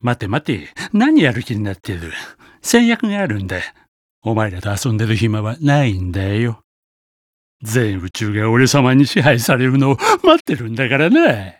待て待て、何やる気になってる。戦略があるんだ。お前らと遊んでる暇はないんだよ。全宇宙が俺様に支配されるのを待ってるんだからな。